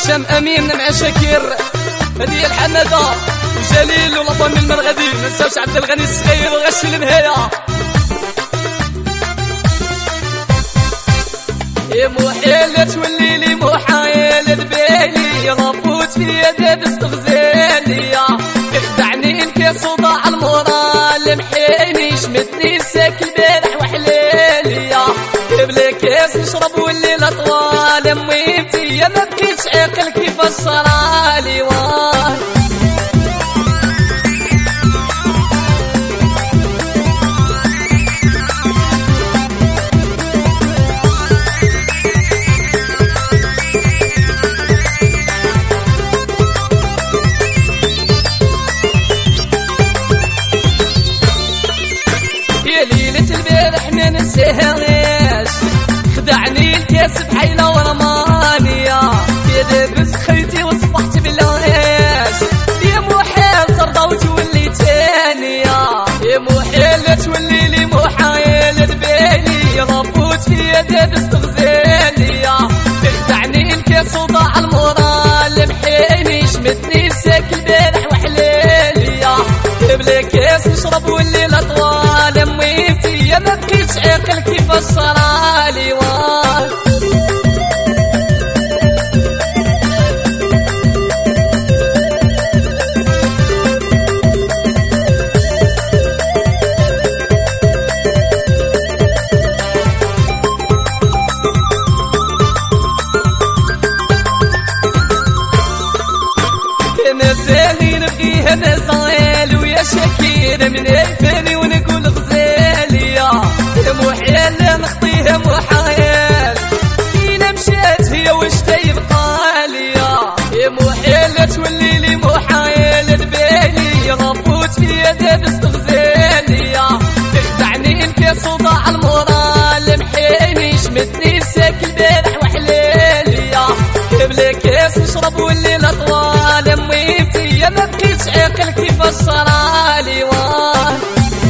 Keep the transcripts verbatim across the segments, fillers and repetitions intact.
هشام امين مع شاكر، هذه الحماده وجليل ولطم من المرغدي، ما ننساوش عبد الغني الصغير وغشي النهايه. يا محيل تولي لي محايل ذبالي، غفوت في يدي استغزالي، اخدعني انت صداع المورال محيني، شمتني ساك البارح وحلالي، بلا كاس نشرب والليل طوال، اميتي يا ما بكيتش عاقل كيف الصرالي. واه خدعني الكاس بحيلة ورمانية، كذا بس خيتي وصبحت بالعياش، يا محال ترضى وتولي تانية، يا محال تولي لي محايل ذبالي، غفوت في يدي استغزالي، خدعني الكاس وضاع المورال محيني، شمتني ساك البارح وحلالي، بلا كاس نشرب والليل طوال، اميتي يا ما بكيتش عاقل كيف الصرالي. واه مازالي نبغيها مازال ويا شاكير، من عيفاني ونقول غزالي، يا محيل نخطيها محايل، فينا مشات هي واش تيبقى لي، يا محيل تولي لي محايل ذبالي، غفوت في يدي استغزالي، اخدعني انت صداع المورال محيني، شمتني ساك البارح وحلالي، بلا كاس نشرب والليل طوال، اميتي يا ما بكيتش عاقل كيف الصرالي. واه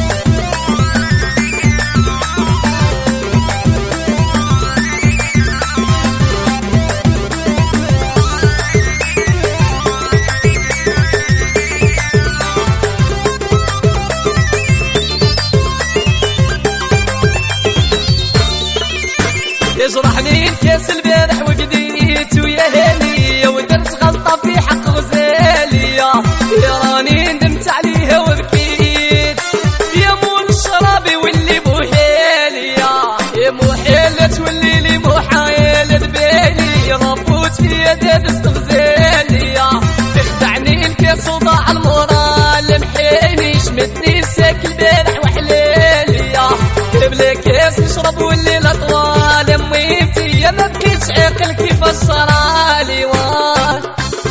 يجرحني الكاس البارح وقديت ويا هالي، ودرت غلطة في حق غزالي، يا راني ندمت عليها وبكيت، يا مول الشرابي واللي بوهالي، يا محيل تولي لي محايل ذبالي، غفوت في يدي استغزالي، اخدعني الكاس وضاع المورال محيني، شمتني ساك البارح وحلالي، بلا كاس نشرب والليل طوال، اميتي يا ما بكيتش عاقل كيف الصرالي. واه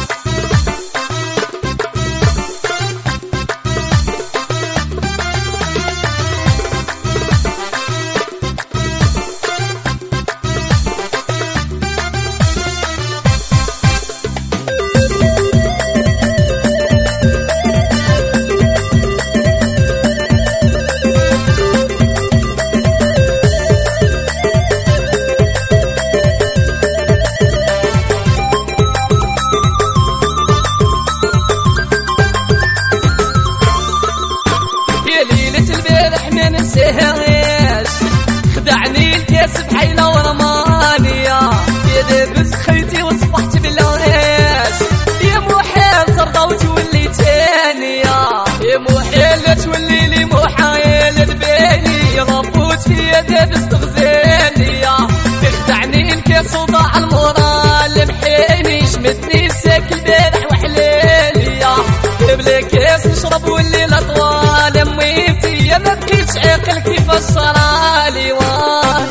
خدعني الكاس بحيلة ورمانية، كذا بس خيتي وصبحت بالعياش، يا محال ترضى وتولي تانية، يا محال تولي لي محايل ذبالي، غفوت في يدي استغزالي، اخدعني الكاس وضاع المورال محيني، شمتني ساك البارح وحلالي، بلا كاس نشرب والليل طوال، اميتي يا ما بكيتش عاقل كيف الصرالي. واه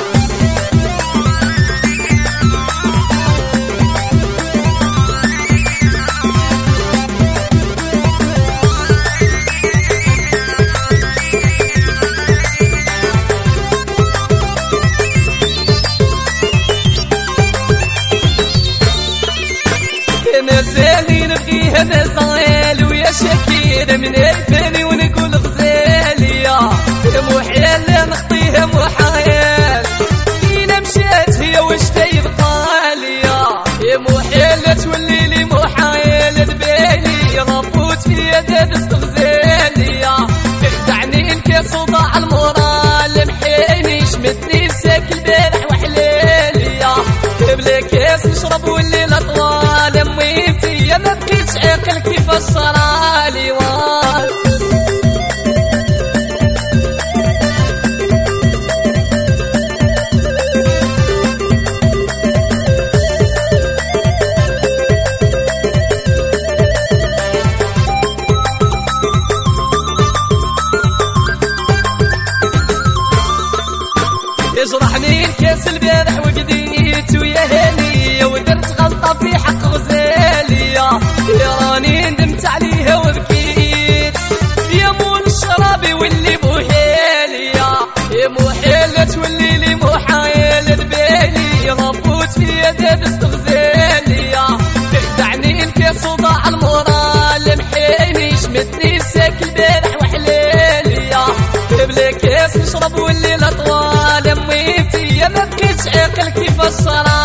مازالي نبغيها مازال ويا شاكير، من عيفاني ونقول غزالي، يا محيل نخطيها محايل، فينا مشات هي واش تيبقى لي، يا محيل تولي الصرالي وال يجرحني الكاس البارح وقديت ويا هاني ودرت غلطة في حق غزالي يا راني ندمت عليها وبكيت يا مول الشرابي واللي موحيلي يا موحيل تولي لي موحايل ببالي غبوت فيا دابست غزالي خدعني الكاس وضاع المورال محيني شمتني الساك البارح وحلالي بلا كاس نشرب والليل طوال اميتي يا ما بقيتش عاقل كيف الصراحة